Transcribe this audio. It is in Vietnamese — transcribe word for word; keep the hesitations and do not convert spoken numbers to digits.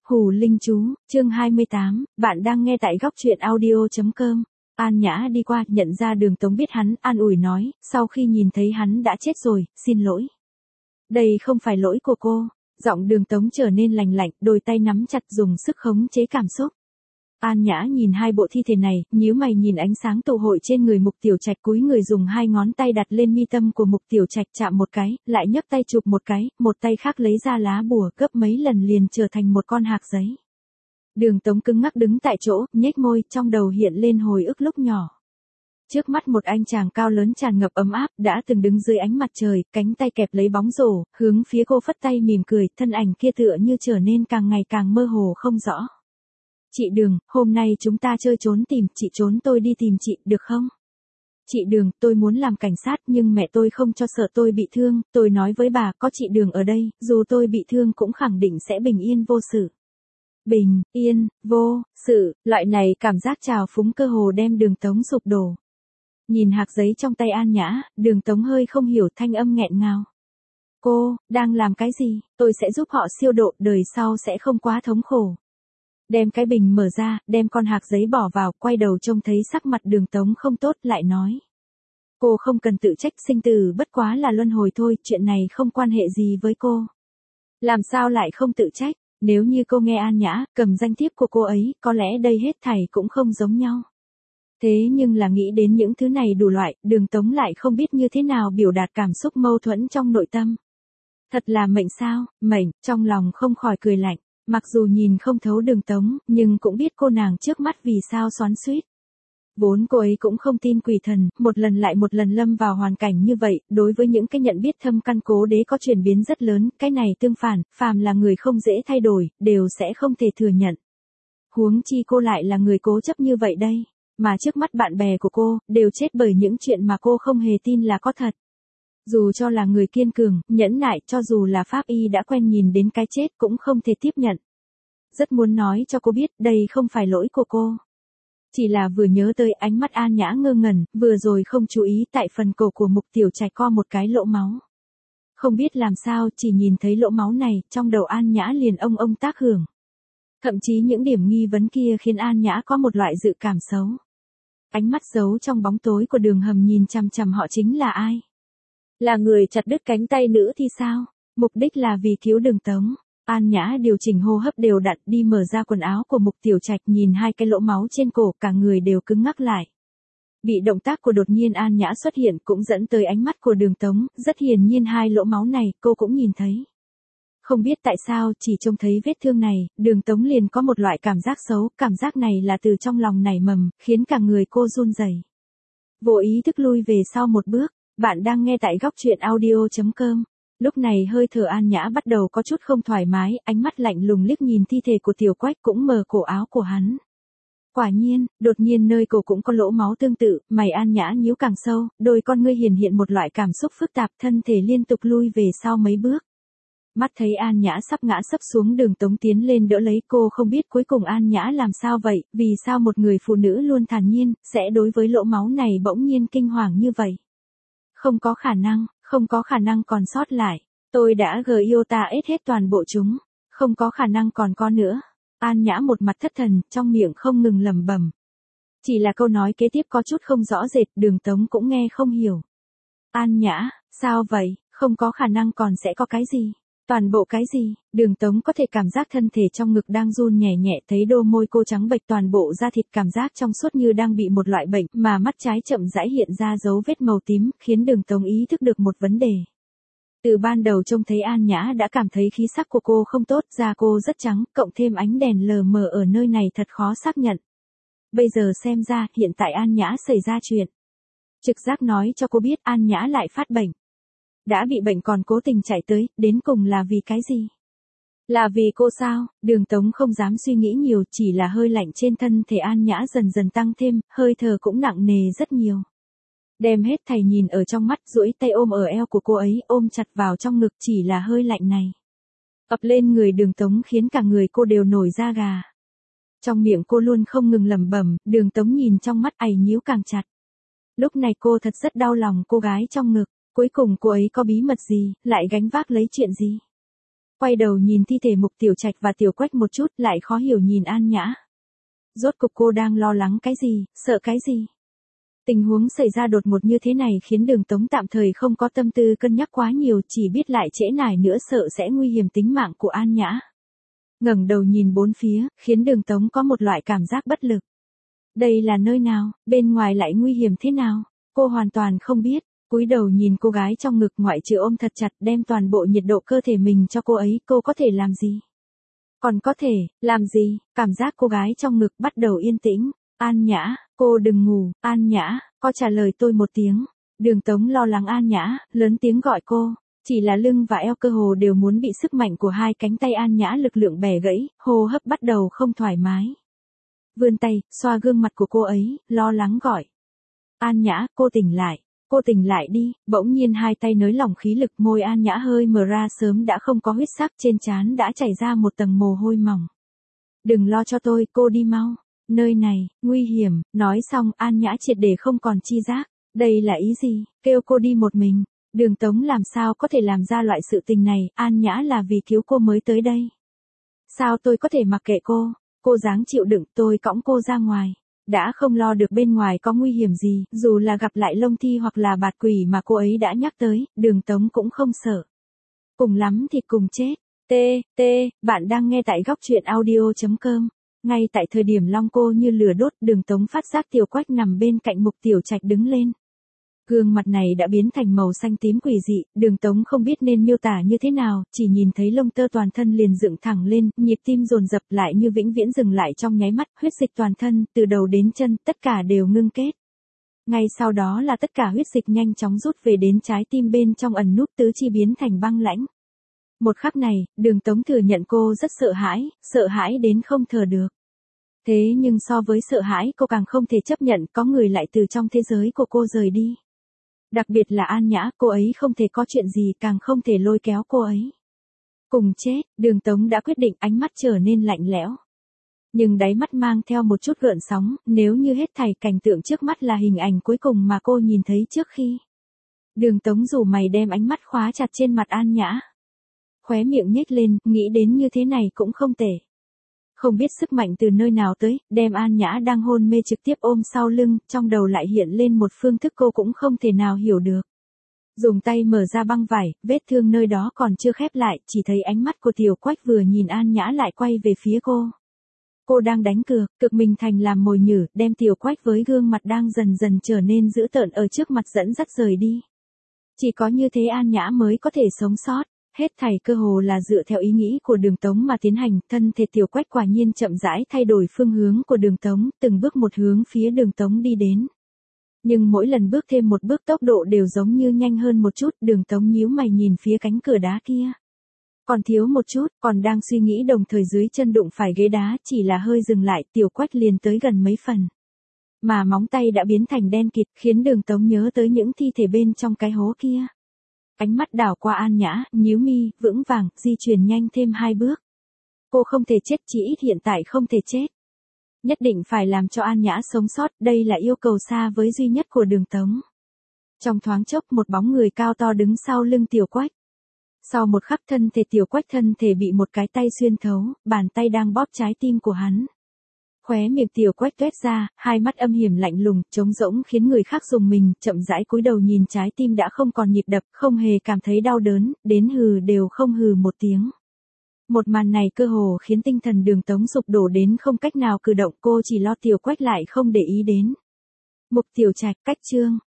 Hù Linh Chú, chương hai mươi tám, bạn đang nghe tại góc truyện audio.com. An Nhã đi qua, nhận ra Đường Tống biết hắn, an ủi nói, sau khi nhìn thấy hắn đã chết rồi, xin lỗi. Đây không phải lỗi của cô. Giọng Đường Tống trở nên lành lạnh, đôi tay nắm chặt dùng sức khống chế cảm xúc. An Nhã nhìn hai bộ thi thể này, nhíu mày nhìn ánh sáng tụ hội trên người Mục Tiểu Trạch, cúi người dùng hai ngón tay đặt lên mi tâm của Mục Tiểu Trạch, chạm một cái, lại nhấc tay chụp một cái, một tay khác lấy ra lá bùa, gấp mấy lần liền trở thành một con hạc giấy. Đường Tống cứng ngắc đứng tại chỗ, nhếch môi, trong đầu hiện lên hồi ức lúc nhỏ. Trước mắt một anh chàng cao lớn tràn ngập ấm áp, đã từng đứng dưới ánh mặt trời, cánh tay kẹp lấy bóng rổ, hướng phía cô phất tay mỉm cười, thân ảnh kia tựa như trở nên càng ngày càng mơ hồ không rõ. Chị Đường, hôm nay chúng ta chơi trốn tìm, chị trốn tôi đi tìm chị, được không? Chị Đường, tôi muốn làm cảnh sát nhưng mẹ tôi không cho, sợ tôi bị thương, tôi nói với bà, có chị Đường ở đây, dù tôi bị thương cũng khẳng định sẽ bình yên vô sự. Bình, yên, vô, sự, loại này cảm giác trào phúng cơ hồ đem Đường Tống sụp đổ. Nhìn hạc giấy trong tay An Nhã, Đường Tống hơi không hiểu, thanh âm nghẹn ngào. Cô, đang làm cái gì? Tôi sẽ giúp họ siêu độ, đời sau sẽ không quá thống khổ. Đem cái bình mở ra, đem con hạc giấy bỏ vào, quay đầu trông thấy sắc mặt Đường Tống không tốt, lại nói. Cô không cần tự trách, sinh tử bất quá là luân hồi thôi, chuyện này không quan hệ gì với cô. Làm sao lại không tự trách, nếu như cô nghe An Nhã, cầm danh thiếp của cô ấy, có lẽ đây hết thảy cũng không giống nhau. Thế nhưng là nghĩ đến những thứ này đủ loại, Đường Tống lại không biết như thế nào biểu đạt cảm xúc mâu thuẫn trong nội tâm. Thật là mệnh sao, mệnh, trong lòng không khỏi cười lạnh. Mặc dù nhìn không thấu Đường Tống, nhưng cũng biết cô nàng trước mắt vì sao xoắn xuýt. Vốn cô ấy cũng không tin quỷ thần, một lần lại một lần lâm vào hoàn cảnh như vậy, đối với những cái nhận biết thâm căn cố đế có chuyển biến rất lớn, cái này tương phản, phàm là người không dễ thay đổi, đều sẽ không thể thừa nhận. Huống chi cô lại là người cố chấp như vậy đây, mà trước mắt bạn bè của cô, đều chết bởi những chuyện mà cô không hề tin là có thật. Dù cho là người kiên cường, nhẫn nại, cho dù là pháp y đã quen nhìn đến cái chết cũng không thể tiếp nhận. Rất muốn nói cho cô biết, đây không phải lỗi của cô. Chỉ là vừa nhớ tới ánh mắt An Nhã ngơ ngẩn, vừa rồi không chú ý tại phần cổ của Mục Tiểu Trạch co một cái lỗ máu. Không biết làm sao, chỉ nhìn thấy lỗ máu này, trong đầu An Nhã liền ông ông tác hưởng. Thậm chí những điểm nghi vấn kia khiến An Nhã có một loại dự cảm xấu. Ánh mắt giấu trong bóng tối của đường hầm nhìn chằm chằm họ chính là ai? Là người chặt đứt cánh tay nữ thì sao? Mục đích là vì cứu Đường Tống. An Nhã điều chỉnh hô hấp đều đặn, đi mở ra quần áo của Mục Tiểu Trạch, nhìn hai cái lỗ máu trên cổ, cả người đều cứng ngắc lại. Bị động tác của đột nhiên An Nhã xuất hiện cũng dẫn tới ánh mắt của Đường Tống, rất hiển nhiên hai lỗ máu này cô cũng nhìn thấy. Không biết tại sao, chỉ trông thấy vết thương này, Đường Tống liền có một loại cảm giác xấu, cảm giác này là từ trong lòng nảy mầm, khiến cả người cô run rẩy. Vô ý thức lui về sau một bước. Bạn đang nghe tại góc truyện audio.com. Lúc này hơi thở An Nhã bắt đầu có chút không thoải mái, ánh mắt lạnh lùng liếc nhìn thi thể của Tiểu Quách cũng mờ cổ áo của hắn. Quả nhiên, đột nhiên nơi cổ cũng có lỗ máu tương tự, mày An Nhã nhíu càng sâu, đôi con ngươi hiển hiện một loại cảm xúc phức tạp, thân thể liên tục lui về sau mấy bước. Mắt thấy An Nhã sắp ngã sấp xuống, Đường Tống tiến lên đỡ lấy cô, không biết cuối cùng An Nhã làm sao vậy, vì sao một người phụ nữ luôn thản nhiên, sẽ đối với lỗ máu này bỗng nhiên kinh hoàng như vậy. Không có khả năng, không có khả năng còn sót lại. Tôi đã gờ yêu ta ết hết toàn bộ chúng. Không có khả năng còn có nữa. An Nhã một mặt thất thần, trong miệng không ngừng lẩm bẩm. Chỉ là câu nói kế tiếp có chút không rõ rệt, Đường Tống cũng nghe không hiểu. An Nhã, sao vậy, không có khả năng còn sẽ có cái gì? Toàn bộ cái gì? Đường Tống có thể cảm giác thân thể trong ngực đang run nhẹ nhẹ, thấy đôi môi cô trắng bệch, toàn bộ da thịt cảm giác trong suốt như đang bị một loại bệnh, mà mắt trái chậm rãi hiện ra dấu vết màu tím, khiến Đường Tống ý thức được một vấn đề. Từ ban đầu trông thấy An Nhã đã cảm thấy khí sắc của cô không tốt, da cô rất trắng, cộng thêm ánh đèn lờ mờ ở nơi này thật khó xác nhận. Bây giờ xem ra, hiện tại An Nhã xảy ra chuyện. Trực giác nói cho cô biết An Nhã lại phát bệnh. Đã bị bệnh còn cố tình chạy tới, đến cùng là vì cái gì? Là vì cô sao? Đường Tống không dám suy nghĩ nhiều, chỉ là hơi lạnh trên thân thể An Nhã dần dần tăng thêm, hơi thở cũng nặng nề rất nhiều. Đem hết thảy nhìn ở trong mắt, duỗi tay ôm ở eo của cô ấy, ôm chặt vào trong ngực, chỉ là hơi lạnh này. Ập lên người Đường Tống khiến cả người cô đều nổi da gà. Trong miệng cô luôn không ngừng lẩm bẩm, Đường Tống nhìn trong mắt ày nhíu càng chặt. Lúc này cô thật rất đau lòng cô gái trong ngực. Cuối cùng cô ấy có bí mật gì, lại gánh vác lấy chuyện gì? Quay đầu nhìn thi thể Mục Tiểu Trạch và Tiểu Quách một chút, lại khó hiểu nhìn An Nhã. Rốt cục cô đang lo lắng cái gì, sợ cái gì? Tình huống xảy ra đột ngột như thế này khiến Đường Tống tạm thời không có tâm tư cân nhắc quá nhiều, chỉ biết lại trễ nải nữa sợ sẽ nguy hiểm tính mạng của An Nhã. Ngẩng đầu nhìn bốn phía, khiến Đường Tống có một loại cảm giác bất lực. Đây là nơi nào, bên ngoài lại nguy hiểm thế nào? Cô hoàn toàn không biết. Cúi đầu nhìn cô gái trong ngực, ngoại trừ ôm thật chặt đem toàn bộ nhiệt độ cơ thể mình cho cô ấy, cô có thể làm gì? Còn có thể, làm gì? Cảm giác cô gái trong ngực bắt đầu yên tĩnh. An Nhã, cô đừng ngủ, An Nhã, có trả lời tôi một tiếng. Đường Tống lo lắng An Nhã, lớn tiếng gọi cô. Chỉ là lưng và eo cơ hồ đều muốn bị sức mạnh của hai cánh tay An Nhã lực lượng bẻ gãy, hô hấp bắt đầu không thoải mái. Vươn tay, xoa gương mặt của cô ấy, lo lắng gọi. An Nhã, cô tỉnh lại. Cô tỉnh lại đi. Bỗng nhiên hai tay nới lỏng khí lực, môi An Nhã hơi mở ra, sớm đã không có huyết sắc, trên trán đã chảy ra một tầng mồ hôi mỏng. Đừng lo cho tôi, cô đi mau. Nơi này, nguy hiểm. Nói xong, An Nhã triệt để không còn chi giác. Đây là ý gì? Kêu cô đi một mình. Đường Tống làm sao có thể làm ra loại sự tình này, An Nhã là vì cứu cô mới tới đây. Sao tôi có thể mặc kệ cô? Cô dáng chịu đựng, tôi cõng cô ra ngoài. Đã không lo được bên ngoài có nguy hiểm gì, dù là gặp lại Long Thi hoặc là bạt quỷ mà cô ấy đã nhắc tới, Đường Tống cũng không sợ. Cùng lắm thì cùng chết. T, T, bạn đang nghe tại góc truyện audio chấm com. Ngay tại thời điểm Long cô như lửa đốt, Đường Tống phát giác Tiểu Quách nằm bên cạnh Mục Tiểu Trạch đứng lên. Gương mặt này đã biến thành màu xanh tím quỷ dị, Đường Tống không biết nên miêu tả như thế nào, chỉ nhìn thấy lông tơ toàn thân liền dựng thẳng lên, nhịp tim dồn dập lại như vĩnh viễn dừng lại trong nháy mắt, huyết dịch toàn thân, từ đầu đến chân, tất cả đều ngưng kết. Ngay sau đó là tất cả huyết dịch nhanh chóng rút về đến trái tim bên trong ẩn núp tứ chi biến thành băng lãnh. Một khắc này, Đường Tống thừa nhận cô rất sợ hãi, sợ hãi đến không thở được. Thế nhưng so với sợ hãi cô càng không thể chấp nhận có người lại từ trong thế giới của cô rời đi. Đặc biệt là An Nhã, cô ấy không thể có chuyện gì, càng không thể lôi kéo cô ấy. Cùng chết, Đường Tống đã quyết định, ánh mắt trở nên lạnh lẽo. Nhưng đáy mắt mang theo một chút gợn sóng, nếu như hết thảy cảnh tượng trước mắt là hình ảnh cuối cùng mà cô nhìn thấy trước khi. Đường Tống rủ mày đem ánh mắt khóa chặt trên mặt An Nhã. Khóe miệng nhếch lên, nghĩ đến như thế này cũng không tệ. Không biết sức mạnh từ nơi nào tới, đem An Nhã đang hôn mê trực tiếp ôm sau lưng, trong đầu lại hiện lên một phương thức cô cũng không thể nào hiểu được. Dùng tay mở ra băng vải, vết thương nơi đó còn chưa khép lại, chỉ thấy ánh mắt của Tiểu Quách vừa nhìn An Nhã lại quay về phía cô. Cô đang đánh cược, cực mình thành làm mồi nhử, đem Tiểu Quách với gương mặt đang dần dần trở nên dữ tợn ở trước mặt dẫn dắt rời đi. Chỉ có như thế An Nhã mới có thể sống sót. Hết thảy cơ hồ là dựa theo ý nghĩ của Đường Tống mà tiến hành, thân thể Tiểu Quách quả nhiên chậm rãi thay đổi phương hướng của Đường Tống, từng bước một hướng phía Đường Tống đi đến. Nhưng mỗi lần bước thêm một bước tốc độ đều giống như nhanh hơn một chút, Đường Tống nhíu mày nhìn phía cánh cửa đá kia. Còn thiếu một chút, còn đang suy nghĩ đồng thời dưới chân đụng phải ghế đá, chỉ là hơi dừng lại, Tiểu Quách liền tới gần mấy phần. Mà móng tay đã biến thành đen kịt, khiến Đường Tống nhớ tới những thi thể bên trong cái hố kia. Ánh mắt đảo qua An Nhã, nhíu mi, vững vàng, di chuyển nhanh thêm hai bước. Cô không thể chết, chỉ ít hiện tại không thể chết. Nhất định phải làm cho An Nhã sống sót, đây là yêu cầu xa với duy nhất của Đường Tống. Trong thoáng chốc một bóng người cao to đứng sau lưng Tiểu Quách. Sau một khắc thân thể Tiểu Quách thân thể bị một cái tay xuyên thấu, bàn tay đang bóp trái tim của hắn. Khóe miệng Tiểu Quách toét ra, hai mắt âm hiểm lạnh lùng, trống rỗng khiến người khác rùng mình, chậm rãi cúi đầu nhìn trái tim đã không còn nhịp đập, không hề cảm thấy đau đớn, đến hừ đều không hừ một tiếng. Một màn này cơ hồ khiến tinh thần Đường Tống sụp đổ đến không cách nào cử động, cô chỉ lo Tiểu Quách lại không để ý đến. Mục Tiểu Trạch, cách chương.